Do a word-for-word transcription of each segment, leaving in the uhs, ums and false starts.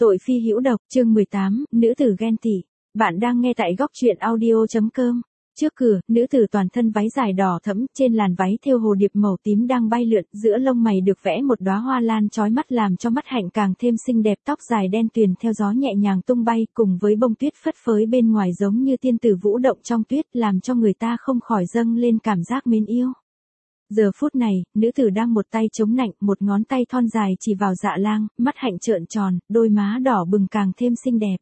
Tội phi hữu độc, chương mười tám, nữ tử ghen tị. Bạn đang nghe tại góc truyện audio.com. Trước cửa, nữ tử toàn thân váy dài đỏ thẫm, trên làn váy thêu hồ điệp màu tím đang bay lượn, giữa lông mày được vẽ một đóa hoa lan chói mắt làm cho mắt hạnh càng thêm xinh đẹp, tóc dài đen tuyền theo gió nhẹ nhàng tung bay, cùng với bông tuyết phất phới bên ngoài giống như tiên tử vũ động trong tuyết, làm cho người ta không khỏi dâng lên cảm giác mến yêu. Giờ phút này, nữ tử đang một tay chống nạnh, một ngón tay thon dài chỉ vào Dạ Lang, mắt hạnh trợn tròn, đôi má đỏ bừng càng thêm xinh đẹp.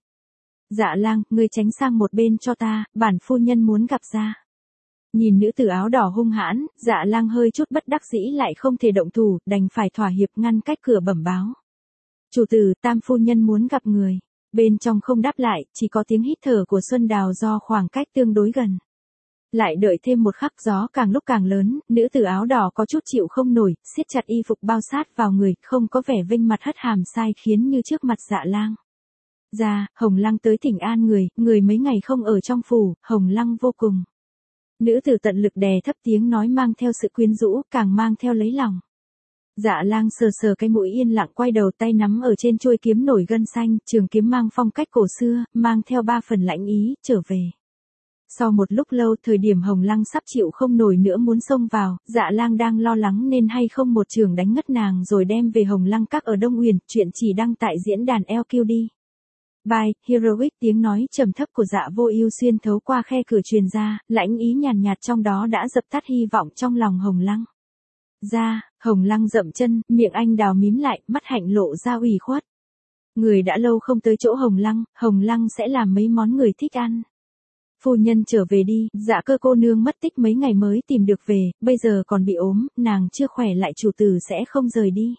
Dạ Lang, ngươi tránh sang một bên cho ta, bản phu nhân muốn gặp ra. Nhìn nữ tử áo đỏ hung hãn, Dạ Lang hơi chút bất đắc dĩ lại không thể động thủ, đành phải thỏa hiệp ngăn cách cửa bẩm báo. Chủ tử, tam phu nhân muốn gặp người. Bên trong không đáp lại, chỉ có tiếng hít thở của Xuân Đào do khoảng cách tương đối gần. Lại đợi thêm một khắc, gió càng lúc càng lớn, nữ tử áo đỏ có chút chịu không nổi, siết chặt y phục bao sát vào người, không có vẻ vênh mặt hất hàm sai khiến như trước mặt Dạ Lang. Ra, Hồng Lăng tới thỉnh an người, người mấy ngày không ở trong phủ, Hồng Lăng vô cùng. Nữ tử tận lực đè thấp tiếng nói mang theo sự quyến rũ, càng mang theo lấy lòng. Dạ Lang sờ sờ cái mũi yên lặng quay đầu, tay nắm ở trên chuôi kiếm nổi gân xanh, trường kiếm mang phong cách cổ xưa, mang theo ba phần lãnh ý, trở về. Sau một lúc lâu, thời điểm Hồng Lăng sắp chịu không nổi nữa muốn xông vào, Dạ Lang đang lo lắng nên hay không một trường đánh ngất nàng rồi đem về Hồng Lăng Các ở Đông Uyển, chuyện chỉ đăng tại diễn đàn lờ quy đi. Bye, heroic, tiếng nói trầm thấp của Dạ Vô Ưu xuyên thấu qua khe cửa truyền ra, lãnh ý nhàn nhạt trong đó đã dập tắt hy vọng trong lòng Hồng Lăng. Ra, Hồng Lăng dậm chân, miệng anh đào mím lại, mắt hạnh lộ ra ủy khuất. Người đã lâu không tới chỗ Hồng Lăng, Hồng Lăng sẽ làm mấy món người thích ăn. Phu nhân trở về đi, Dạ Cơ cô nương mất tích mấy ngày mới tìm được về, bây giờ còn bị ốm, nàng chưa khỏe lại chủ tử sẽ không rời đi.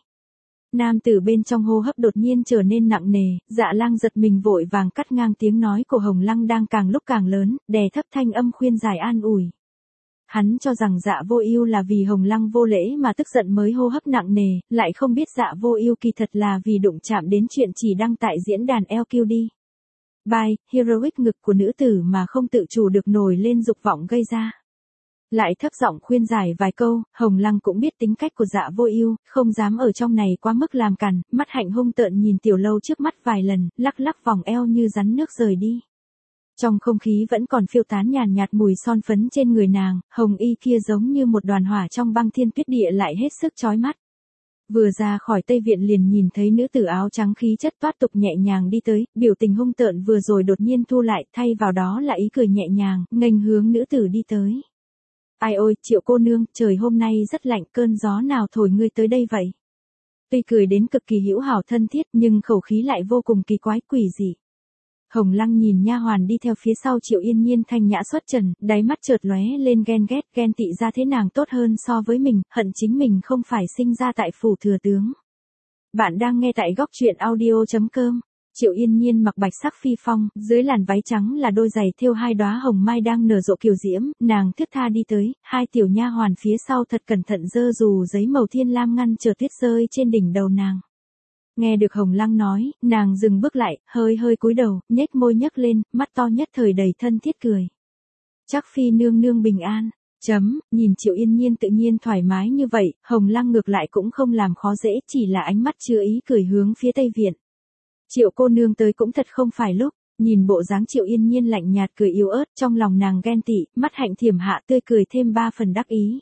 Nam tử bên trong hô hấp đột nhiên trở nên nặng nề, Dạ Lang giật mình vội vàng cắt ngang tiếng nói của Hồng Lăng đang càng lúc càng lớn, đè thấp thanh âm khuyên giải an ủi. Hắn cho rằng Dạ Vô Ưu là vì Hồng Lăng vô lễ mà tức giận mới hô hấp nặng nề, lại không biết Dạ Vô Ưu kỳ thật là vì đụng chạm đến chuyện chỉ đăng tại diễn đàn lờ quy đi. Bye, heroic, ngực của nữ tử mà không tự chủ được nổi lên dục vọng gây ra. Lại thấp giọng khuyên giải vài câu, Hồng Lăng cũng biết tính cách của Dạ Vô Ưu, không dám ở trong này quá mức làm cằn, mắt hạnh hung tợn nhìn tiểu lâu trước mắt vài lần, lắc lắc vòng eo như rắn nước rời đi. Trong không khí vẫn còn phiêu tán nhàn nhạt mùi son phấn trên người nàng, hồng y kia giống như một đoàn hỏa trong băng thiên tuyết địa lại hết sức chói mắt. Vừa ra khỏi Tây Viện liền nhìn thấy nữ tử áo trắng khí chất toát tục nhẹ nhàng đi tới, biểu tình hung tợn vừa rồi đột nhiên thu lại, thay vào đó là ý cười nhẹ nhàng, nghênh hướng nữ tử đi tới. Ai ôi, Triệu cô nương, trời hôm nay rất lạnh, cơn gió nào thổi ngươi tới đây vậy? Tuy cười đến cực kỳ hữu hảo thân thiết nhưng khẩu khí lại vô cùng kỳ quái quỷ dị. Hồng Lăng nhìn nha hoàn đi theo phía sau Triệu Yên Nhiên thanh nhã xuất trần, đáy mắt chợt lóe lên ghen ghét, ghen tị ra thế nàng tốt hơn so với mình, hận chính mình không phải sinh ra tại phủ thừa tướng. Bạn đang nghe tại góc truyện audio.com. Triệu Yên Nhiên mặc bạch sắc phi phong, dưới làn váy trắng là đôi giày thêu hai đóa hồng mai đang nở rộ kiều diễm, nàng thướt tha đi tới, hai tiểu nha hoàn phía sau thật cẩn thận giơ dù giấy màu thiên lam ngăn trở tuyết rơi trên đỉnh đầu nàng. Nghe được Hồng Lăng nói, nàng dừng bước lại, hơi hơi cúi đầu, nhếch môi nhấc lên, mắt to nhất thời đầy thân thiết cười. Chắc phi nương nương bình an. Chấm, nhìn Triệu Yên Nhiên tự nhiên thoải mái như vậy, Hồng Lăng ngược lại cũng không làm khó dễ, chỉ là ánh mắt chứa ý cười hướng phía Tây Viện. Triệu cô nương tới cũng thật không phải lúc, nhìn bộ dáng Triệu Yên Nhiên lạnh nhạt cười yếu ớt, trong lòng nàng ghen tị, mắt hạnh thiểm hạ tươi cười thêm ba phần đắc ý.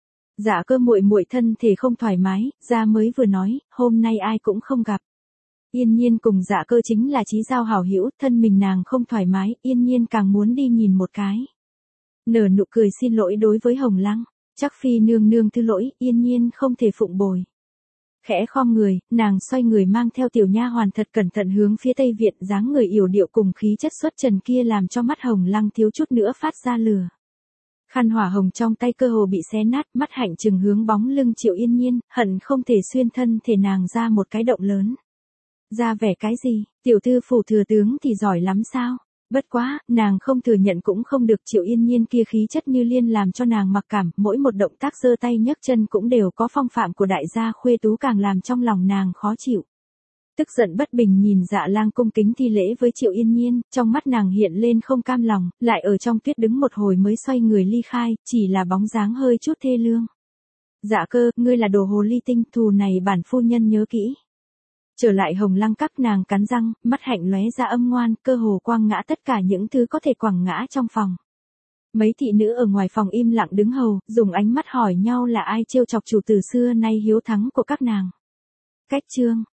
Dạ Cơ muội muội thân thể không thoải mái, ra mới vừa nói, hôm nay ai cũng không gặp. Yên Nhiên cùng Dạ Cơ chính là chí giao hảo hữu, thân mình nàng không thoải mái, Yên Nhiên càng muốn đi nhìn một cái. Nở nụ cười xin lỗi đối với Hồng Lăng, chắc phi nương nương thứ lỗi, Yên Nhiên không thể phụng bồi. Khẽ khom người, nàng xoay người mang theo tiểu nha hoàn thật cẩn thận hướng phía Tây Viện, dáng người yểu điệu cùng khí chất xuất trần kia làm cho mắt Hồng Lăng thiếu chút nữa phát ra lửa. Khăn hỏa hồng trong tay cơ hồ bị xé nát, mắt hạnh trừng hướng bóng lưng Triệu Yên Nhiên, hận không thể xuyên thân thể nàng ra một cái động lớn. Ra vẻ cái gì, tiểu thư phủ thừa tướng thì giỏi lắm sao? Bất quá, nàng không thừa nhận cũng không được, Triệu Yên Nhiên kia khí chất như liên làm cho nàng mặc cảm, mỗi một động tác giơ tay nhấc chân cũng đều có phong phạm của đại gia khuê tú càng làm trong lòng nàng khó chịu. Tức giận bất bình nhìn Dạ Lang cung kính thi lễ với Triệu Yên Nhiên, trong mắt nàng hiện lên không cam lòng, lại ở trong tuyết đứng một hồi mới xoay người ly khai, chỉ là bóng dáng hơi chút thê lương. Dạ Cơ, ngươi là đồ hồ ly tinh, thù này bản phu nhân nhớ kỹ. Trở lại Hồng Lăng các nàng cắn răng, mắt hạnh lóe ra âm ngoan, cơ hồ quăng ngã tất cả những thứ có thể quẳng ngã trong phòng. Mấy thị nữ ở ngoài phòng im lặng đứng hầu, dùng ánh mắt hỏi nhau là ai trêu chọc chủ tử xưa nay hiếu thắng của các nàng. Cách chương